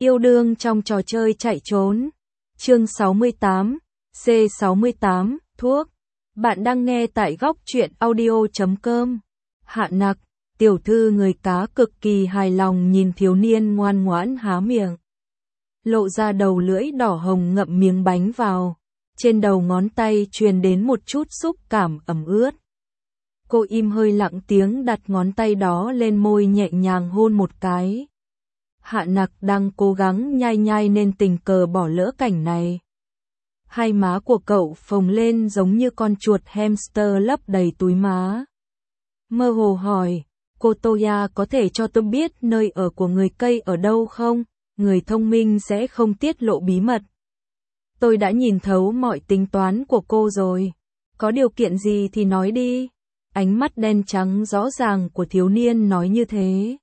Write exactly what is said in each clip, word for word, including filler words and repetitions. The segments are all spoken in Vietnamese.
Yêu đương trong trò chơi chạy trốn. Chương sáu mươi tám, C sáu mươi tám, thuốc. Bạn đang nghe tại góc truyện audio chấm com. Hạ Nặc, tiểu thư người cá cực kỳ hài lòng nhìn thiếu niên ngoan ngoãn há miệng. Lộ ra đầu lưỡi đỏ hồng ngậm miếng bánh vào. Trên đầu ngón tay truyền đến một chút xúc cảm ẩm ướt. Cô im hơi lặng tiếng đặt ngón tay đó lên môi nhẹ nhàng hôn một cái. Hạ Nặc đang cố gắng nhai nhai nên tình cờ bỏ lỡ cảnh này. Hai má của cậu phồng lên giống như con chuột hamster lấp đầy túi má. Mơ hồ hỏi, cô Toya có thể cho tôi biết nơi ở của người cây ở đâu không? Người thông minh sẽ không tiết lộ bí mật. Tôi đã nhìn thấu mọi tính toán của cô rồi. Có điều kiện gì thì nói đi. Ánh mắt đen trắng rõ ràng của thiếu niên nói như thế.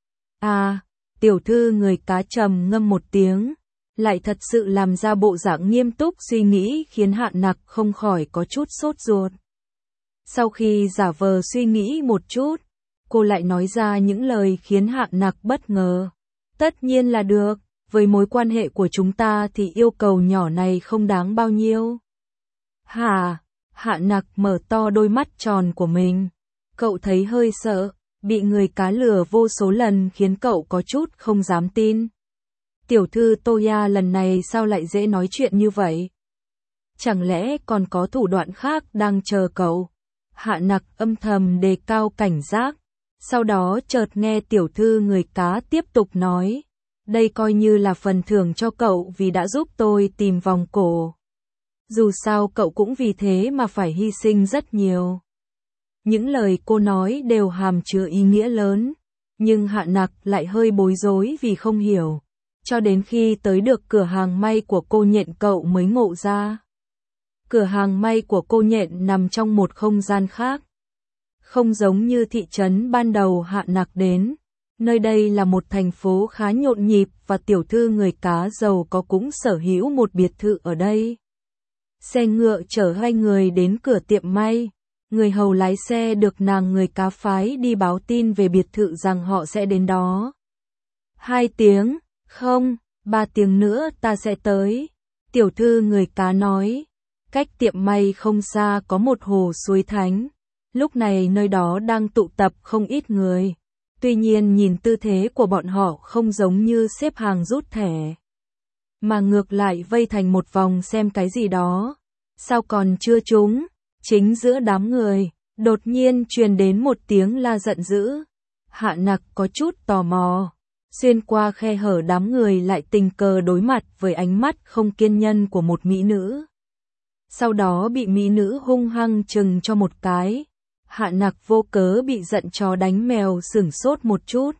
À, tiểu thư người cá trầm ngâm một tiếng, lại thật sự làm ra bộ dạng nghiêm túc suy nghĩ khiến Hạ Nặc không khỏi có chút sốt ruột. Sau khi giả vờ suy nghĩ một chút, cô lại nói ra những lời khiến Hạ Nặc bất ngờ. Tất nhiên là được, với mối quan hệ của chúng ta thì yêu cầu nhỏ này không đáng bao nhiêu. Hả? Hạ Nặc mở to đôi mắt tròn của mình. Cậu thấy hơi sợ, bị người cá lừa vô số lần khiến cậu có chút không dám tin. Tiểu thư Toya lần này sao lại dễ nói chuyện như vậy? Chẳng lẽ còn có thủ đoạn khác đang chờ cậu? Hạ Nặc âm thầm đề cao cảnh giác. Sau đó chợt nghe tiểu thư người cá tiếp tục nói. Đây coi như là phần thưởng cho cậu vì đã giúp tôi tìm vòng cổ. Dù sao cậu cũng vì thế mà phải hy sinh rất nhiều. Những lời cô nói đều hàm chứa ý nghĩa lớn, nhưng Hạ Nặc lại hơi bối rối vì không hiểu. Cho đến khi tới được cửa hàng may của cô Nhện cậu mới ngộ ra. Cửa hàng may của cô Nhện nằm trong một không gian khác. Không giống như thị trấn ban đầu Hạ Nặc đến. Nơi đây là một thành phố khá nhộn nhịp và tiểu thư người cá giàu có cũng sở hữu một biệt thự ở đây. Xe ngựa chở hai người đến cửa tiệm may. Người hầu lái xe được nàng người cá phái đi báo tin về biệt thự rằng họ sẽ đến đó. Hai tiếng, không, ba tiếng nữa ta sẽ tới. Tiểu thư người cá nói. Cách tiệm may không xa có một hồ suối thánh. Lúc này nơi đó đang tụ tập không ít người. Tuy nhiên nhìn tư thế của bọn họ không giống như xếp hàng rút thẻ. Mà ngược lại vây thành một vòng xem cái gì đó. Sao còn chưa trúng? Chính giữa đám người, đột nhiên truyền đến một tiếng la giận dữ. Hạ Nặc có chút tò mò. Xuyên qua khe hở đám người lại tình cờ đối mặt với ánh mắt không kiên nhẫn của một mỹ nữ. Sau đó bị mỹ nữ hung hăng chừng cho một cái. Hạ Nặc vô cớ bị giận chó đánh mèo sửng sốt một chút.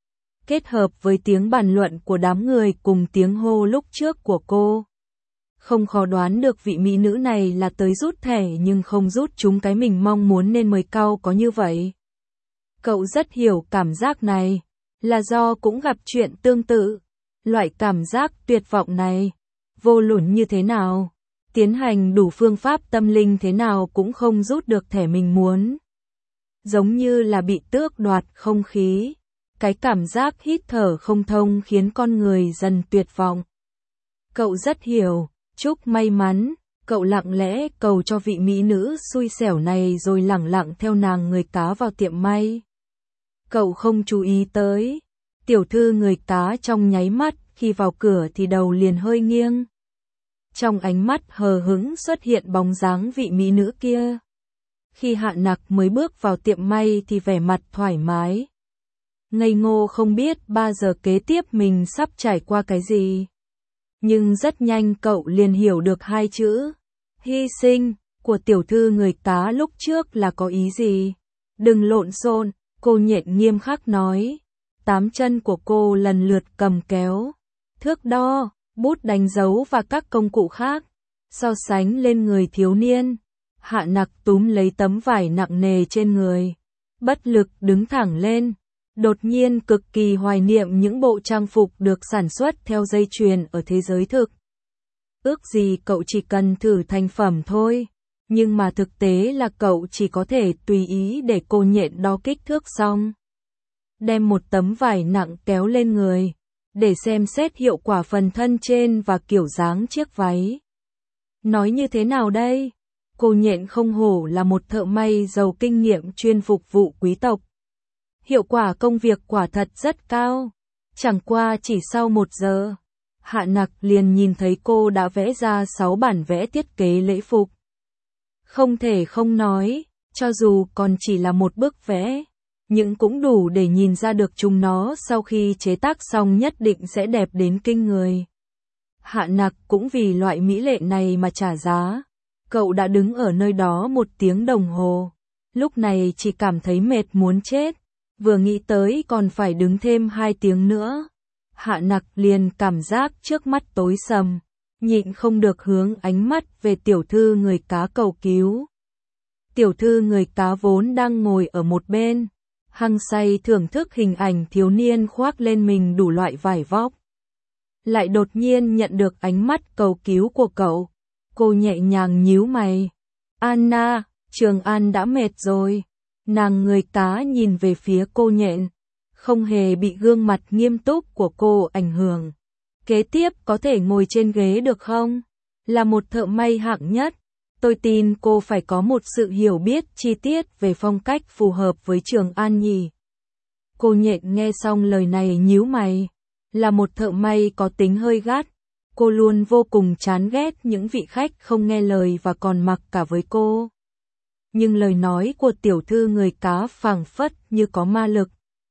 Kết hợp với tiếng bàn luận của đám người cùng tiếng hô lúc trước của cô. Không khó đoán được vị mỹ nữ này là tới rút thẻ nhưng không rút chúng cái mình mong muốn nên mới cau có như vậy. Cậu rất hiểu cảm giác này, là do cũng gặp chuyện tương tự. Loại cảm giác tuyệt vọng này, vô luận như thế nào, tiến hành đủ phương pháp tâm linh thế nào cũng không rút được thẻ mình muốn. Giống như là bị tước đoạt không khí, cái cảm giác hít thở không thông khiến con người dần tuyệt vọng. Cậu rất hiểu. Chúc may mắn, cậu lặng lẽ cầu cho vị mỹ nữ xui xẻo này rồi lẳng lặng theo nàng người cá vào tiệm may. Cậu không chú ý tới, tiểu thư người cá trong nháy mắt khi vào cửa thì đầu liền hơi nghiêng. Trong ánh mắt hờ hững xuất hiện bóng dáng vị mỹ nữ kia. Khi Hạ Nặc mới bước vào tiệm may thì vẻ mặt thoải mái. Ngây ngô không biết ba giờ kế tiếp mình sắp trải qua cái gì. Nhưng rất nhanh cậu liền hiểu được hai chữ, hy sinh, của tiểu thư người cá lúc trước là có ý gì. Đừng lộn xộn, cô Nhện nghiêm khắc nói. Tám chân của cô lần lượt cầm kéo, thước đo, bút đánh dấu và các công cụ khác. So sánh lên người thiếu niên, Hạ Nặc túm lấy tấm vải nặng nề trên người. Bất lực đứng thẳng lên. Đột nhiên cực kỳ hoài niệm những bộ trang phục được sản xuất theo dây chuyền ở thế giới thực. Ước gì cậu chỉ cần thử thành phẩm thôi. Nhưng mà thực tế là cậu chỉ có thể tùy ý để cô Nhện đo kích thước xong. Đem một tấm vải nặng kéo lên người. để xem xét hiệu quả phần thân trên và kiểu dáng chiếc váy. Nói như thế nào đây? Cô Nhện không hổ là một thợ may giàu kinh nghiệm chuyên phục vụ quý tộc. Hiệu quả công việc quả thật rất cao. Chẳng qua chỉ sau một giờ, Hạ Nặc liền nhìn thấy cô đã vẽ ra sáu bản vẽ thiết kế lễ phục. Không thể không nói, cho dù còn chỉ là một bức vẽ, nhưng cũng đủ để nhìn ra được chúng nó sau khi chế tác xong nhất định sẽ đẹp đến kinh người. Hạ Nặc cũng vì loại mỹ lệ này mà trả giá. Cậu đã đứng ở nơi đó một tiếng đồng hồ, lúc này chỉ cảm thấy mệt muốn chết, vừa nghĩ tới còn phải đứng thêm hai tiếng nữa. Hạ Nặc liền cảm giác trước mắt tối sầm, nhịn không được hướng ánh mắt về tiểu thư người cá cầu cứu. Tiểu thư người cá vốn đang ngồi ở một bên, hăng say thưởng thức hình ảnh thiếu niên khoác lên mình đủ loại vải vóc. Lại đột nhiên nhận được ánh mắt cầu cứu của cậu. Cô nhẹ nhàng nhíu mày. Anna, Trường An đã mệt rồi. Nàng người cá nhìn về phía cô Nhện, không hề bị gương mặt nghiêm túc của cô ảnh hưởng. Kế tiếp có thể ngồi trên ghế được không? Là một thợ may hạng nhất, tôi tin cô phải có một sự hiểu biết chi tiết về phong cách phù hợp với Trường An nhỉ. Cô Nhện nghe xong lời này nhíu mày. Là một thợ may có tính hơi gắt. Cô luôn vô cùng chán ghét những vị khách không nghe lời và còn mặc cả với cô. Nhưng lời nói của tiểu thư người cá phảng phất như có ma lực,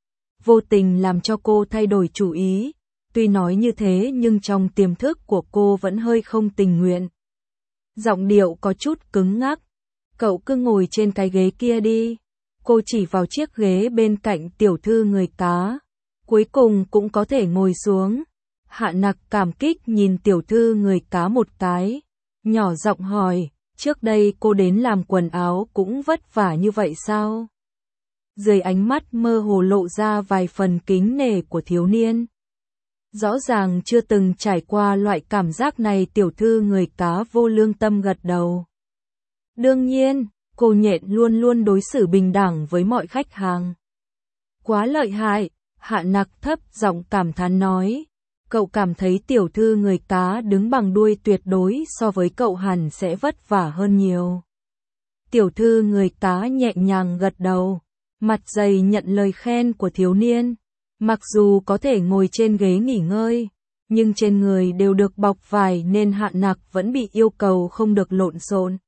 vô tình làm cho cô thay đổi chủ ý. Tuy nói như thế nhưng trong tiềm thức của cô vẫn hơi không tình nguyện. Giọng điệu có chút cứng ngắc. Cậu cứ ngồi trên cái ghế kia đi. Cô chỉ vào chiếc ghế bên cạnh tiểu thư người cá. Cuối cùng cũng có thể ngồi xuống. Hạ Nặc cảm kích nhìn tiểu thư người cá một cái, nhỏ giọng hỏi, trước đây cô đến làm quần áo cũng vất vả như vậy sao? Dưới ánh mắt mơ hồ lộ ra vài phần kính nể của thiếu niên. Rõ ràng chưa từng trải qua loại cảm giác này, tiểu thư người cá vô lương tâm gật đầu. Đương nhiên, cô Nhện luôn luôn đối xử bình đẳng với mọi khách hàng. Quá lợi hại, Hạ Nặc thấp giọng cảm thán nói. Cậu cảm thấy tiểu thư người cá đứng bằng đuôi tuyệt đối so với cậu hẳn sẽ vất vả hơn nhiều. Tiểu thư người cá nhẹ nhàng gật đầu, mặt dày nhận lời khen của thiếu niên. Mặc dù có thể ngồi trên ghế nghỉ ngơi, nhưng trên người đều được bọc vải nên Hạ Nặc vẫn bị yêu cầu không được lộn xộn.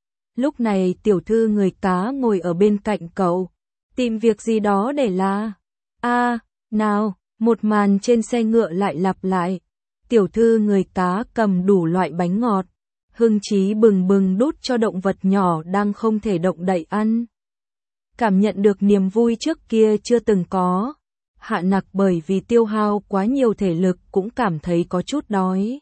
Lúc này tiểu thư người cá ngồi ở bên cạnh cậu, tìm việc gì đó để la. A, à, nào, một màn trên xe ngựa lại lặp lại. Tiểu thư người cá cầm đủ loại bánh ngọt, hưng trí bừng bừng đút cho động vật nhỏ đang không thể động đậy ăn. Cảm nhận được niềm vui trước kia chưa từng có, Hạ Nặc bởi vì tiêu hao quá nhiều thể lực cũng cảm thấy có chút đói.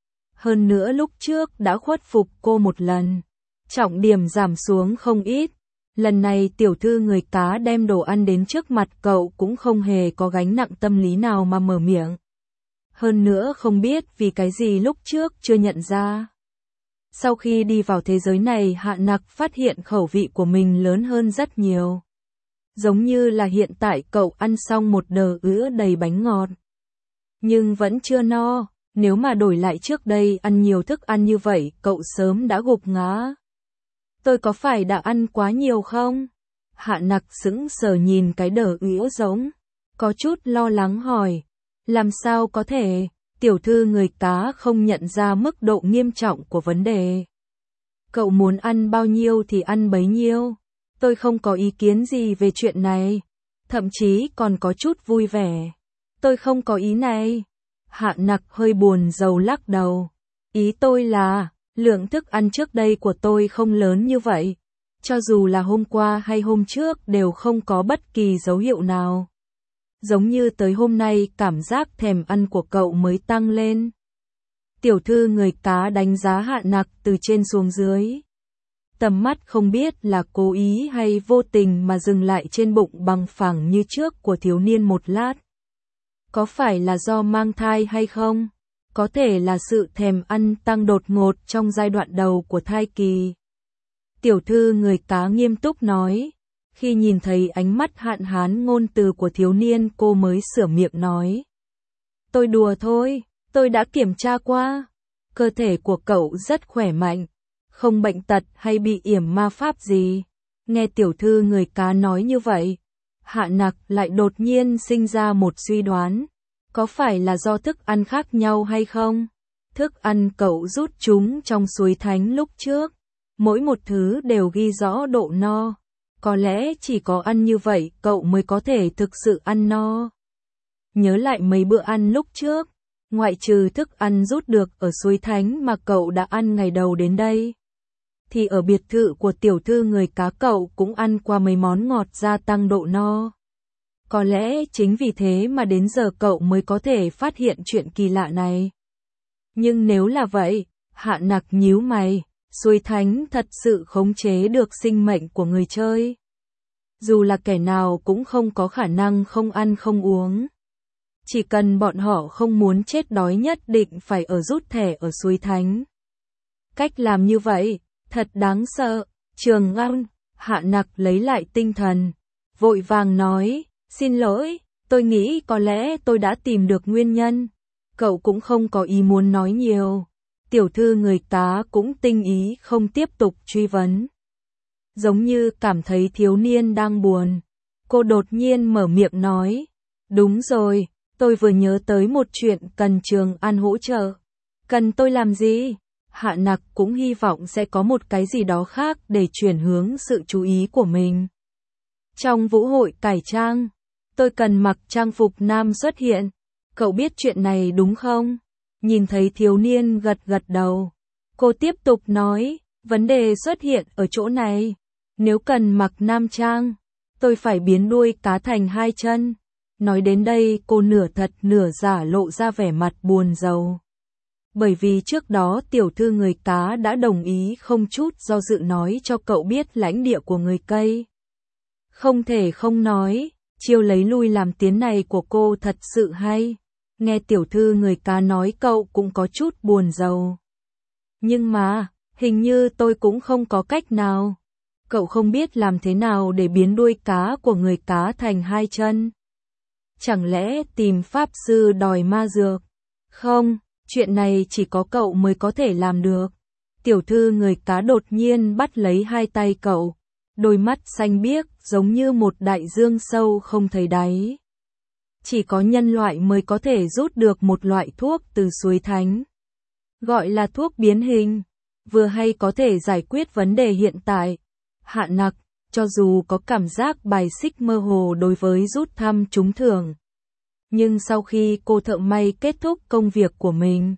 Hơn nữa lúc trước đã khuất phục cô một lần, trọng điểm giảm xuống không ít. Lần này tiểu thư người cá đem đồ ăn đến trước mặt cậu cũng không hề có gánh nặng tâm lý nào mà mở miệng. Hơn nữa không biết vì cái gì lúc trước chưa nhận ra. Sau khi đi vào thế giới này, Hạ Nặc phát hiện khẩu vị của mình lớn hơn rất nhiều. Giống như là hiện tại cậu ăn xong một đờ ứa đầy bánh ngọt, nhưng vẫn chưa no. Nếu mà đổi lại trước đây ăn nhiều thức ăn như vậy, cậu sớm đã gục ngã. Tôi có phải đã ăn quá nhiều không? Hạ Nặc sững sờ nhìn cái đờ ứa giống, có chút lo lắng hỏi. Làm sao có thể? Tiểu thư người cá không nhận ra mức độ nghiêm trọng của vấn đề. Cậu muốn ăn bao nhiêu thì ăn bấy nhiêu. Tôi không có ý kiến gì về chuyện này. Thậm chí còn có chút vui vẻ. Tôi không có ý này. Hạ Nặc hơi buồn rầu lắc đầu. Ý tôi là, lượng thức ăn trước đây của tôi không lớn như vậy. Cho dù là hôm qua hay hôm trước đều không có bất kỳ dấu hiệu nào. Giống như tới hôm nay cảm giác thèm ăn của cậu mới tăng lên. Tiểu thư người cá đánh giá Hạ Nặc từ trên xuống dưới. Tầm mắt không biết là cố ý hay vô tình mà dừng lại trên bụng bằng phẳng như trước của thiếu niên một lát. Có phải là do mang thai hay không? Có thể là sự thèm ăn tăng đột ngột trong giai đoạn đầu của thai kỳ. Tiểu thư người cá nghiêm túc nói. Khi nhìn thấy ánh mắt hạn hán ngôn từ của thiếu niên, cô mới sửa miệng nói. Tôi đùa thôi, tôi đã kiểm tra qua. Cơ thể của cậu rất khỏe mạnh, không bệnh tật hay bị yểm ma pháp gì. Nghe tiểu thư người cá nói như vậy, Hạ Nặc lại đột nhiên sinh ra một suy đoán. Có phải là do thức ăn khác nhau hay không? Thức ăn cậu rút chúng trong suối thánh lúc trước, mỗi một thứ đều ghi rõ độ no. Có lẽ chỉ có ăn như vậy cậu mới có thể thực sự ăn no. Nhớ lại mấy bữa ăn lúc trước, ngoại trừ thức ăn rút được ở suối thánh mà cậu đã ăn ngày đầu đến đây, thì ở biệt thự của tiểu thư người cá cậu cũng ăn qua mấy món ngọt gia tăng độ no. Có lẽ chính vì thế mà đến giờ cậu mới có thể phát hiện chuyện kỳ lạ này. Nhưng nếu là vậy, Hạ Nặc nhíu mày, suối thánh thật sự khống chế được sinh mệnh của người chơi. Dù là kẻ nào cũng không có khả năng không ăn không uống. Chỉ cần bọn họ không muốn chết đói nhất định phải ở rút thẻ ở suối thánh. Cách làm như vậy, thật đáng sợ. Trường Ngân, Hạ Nặc lấy lại tinh thần, vội vàng nói, xin lỗi, tôi nghĩ có lẽ tôi đã tìm được nguyên nhân. Cậu cũng không có ý muốn nói nhiều. Tiểu thư người cá cũng tinh ý không tiếp tục truy vấn. Giống như cảm thấy thiếu niên đang buồn, cô đột nhiên mở miệng nói, đúng rồi, tôi vừa nhớ tới một chuyện cần Trường An hỗ trợ. Cần tôi làm gì? Hạ Nặc cũng hy vọng sẽ có một cái gì đó khác để chuyển hướng sự chú ý của mình. Trong vũ hội cải trang, tôi cần mặc trang phục nam xuất hiện. Cậu biết chuyện này đúng không? Nhìn thấy thiếu niên gật gật đầu, cô tiếp tục nói, vấn đề xuất hiện ở chỗ này. Nếu cần mặc nam trang, tôi phải biến đuôi cá thành hai chân. Nói đến đây cô nửa thật nửa giả lộ ra vẻ mặt buồn rầu. Bởi vì trước đó tiểu thư người cá đã đồng ý không chút do dự nói cho cậu biết lãnh địa của người cây. Không thể không nói, chiêu lấy lui làm tiến này của cô thật sự hay. Nghe tiểu thư người cá nói cậu cũng có chút buồn rầu. Nhưng mà, hình như tôi cũng không có cách nào. Cậu không biết làm thế nào để biến đuôi cá của người cá thành hai chân. Chẳng lẽ tìm pháp sư đòi ma dược? Không, chuyện này chỉ có cậu mới có thể làm được. Tiểu thư người cá đột nhiên bắt lấy hai tay cậu, đôi mắt xanh biếc giống như một đại dương sâu không thấy đáy. Chỉ có nhân loại mới có thể rút được một loại thuốc từ suối thánh. Gọi là thuốc biến hình, vừa hay có thể giải quyết vấn đề hiện tại. Hạ Nặc, cho dù có cảm giác bài xích mơ hồ đối với rút thăm trúng thưởng, nhưng sau khi cô thợ may kết thúc công việc của mình,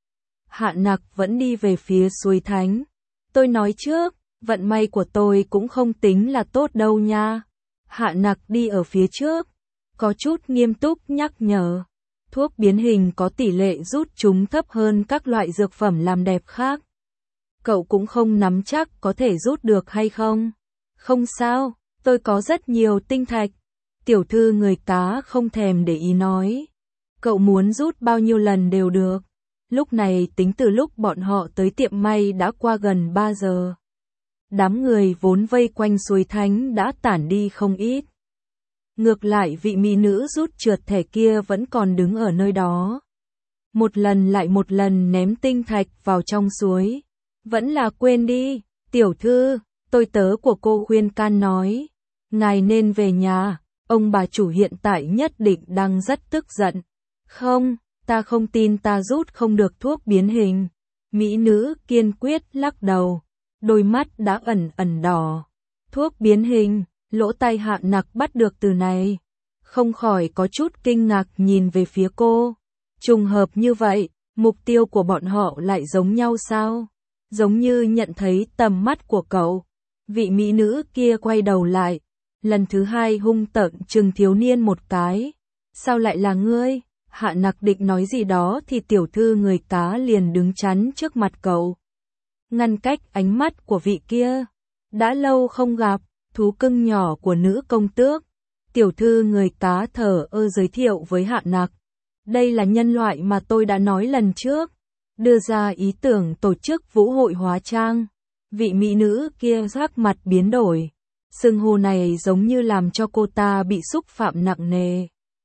Hạ Nặc vẫn đi về phía suối thánh. Tôi nói trước, vận may của tôi cũng không tính là tốt đâu nha. Hạ Nặc đi ở phía trước, có chút nghiêm túc nhắc nhở. Thuốc biến hình có tỷ lệ rút chúng thấp hơn các loại dược phẩm làm đẹp khác. Cậu cũng không nắm chắc có thể rút được hay không. Không sao, tôi có rất nhiều tinh thạch. Tiểu thư người cá không thèm để ý nói. Cậu muốn rút bao nhiêu lần đều được. Lúc này tính từ lúc bọn họ tới tiệm may đã qua gần ba giờ. Đám người vốn vây quanh suối thánh đã tản đi không ít. Ngược lại vị mỹ nữ rút trượt thẻ kia vẫn còn đứng ở nơi đó. Một lần lại một lần ném tinh thạch vào trong suối. Vẫn là quên đi, tiểu thư, tôi tớ của cô khuyên can nói. Ngài nên về nhà, ông bà chủ hiện tại nhất định đang rất tức giận. Không, ta không tin ta rút không được thuốc biến hình. Mỹ nữ kiên quyết lắc đầu, đôi mắt đã ẩn ẩn đỏ. Thuốc biến hình, lỗ tai Hạ Nặc bắt được từ này. Không khỏi có chút kinh ngạc nhìn về phía cô. Trùng hợp như vậy, mục tiêu của bọn họ lại giống nhau sao? Giống như nhận thấy tầm mắt của cậu. Vị mỹ nữ kia quay đầu lại, lần thứ hai hung tợn trừng thiếu niên một cái. Sao lại là ngươi? Hạ Nặc định nói gì đó thì tiểu thư người cá liền đứng chắn trước mặt cậu, ngăn cách ánh mắt của vị kia. Đã lâu không gặp, thú cưng nhỏ của nữ công tước. Tiểu thư người cá thở ơ giới thiệu với Hạ Nặc. Đây là nhân loại mà tôi đã nói lần trước. Đưa ra ý tưởng tổ chức vũ hội hóa trang. Vị mỹ nữ kia sắc mặt biến đổi. Xưng hô này giống như làm cho cô ta bị xúc phạm nặng nề.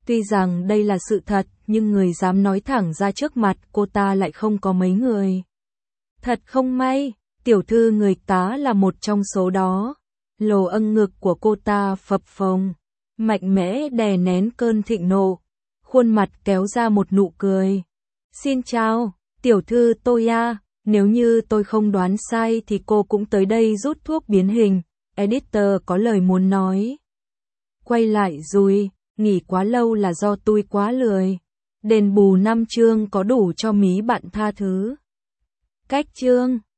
Tuy rằng đây là sự thật, nhưng người dám nói thẳng ra trước mặt cô ta lại không có mấy người. Thật không may, tiểu thư người tá là một trong số đó. Lồ âng ngực của cô ta phập phồng, mạnh mẽ đè nén cơn thịnh nộ, khuôn mặt kéo ra một nụ cười. Xin chào, tiểu thư Toya, nếu như tôi không đoán sai thì cô cũng tới đây rút thuốc biến hình. Editor có lời muốn nói. Quay lại rồi, nghỉ quá lâu là do tôi quá lười. Đền bù năm chương có đủ cho mí bạn tha thứ. Cách chương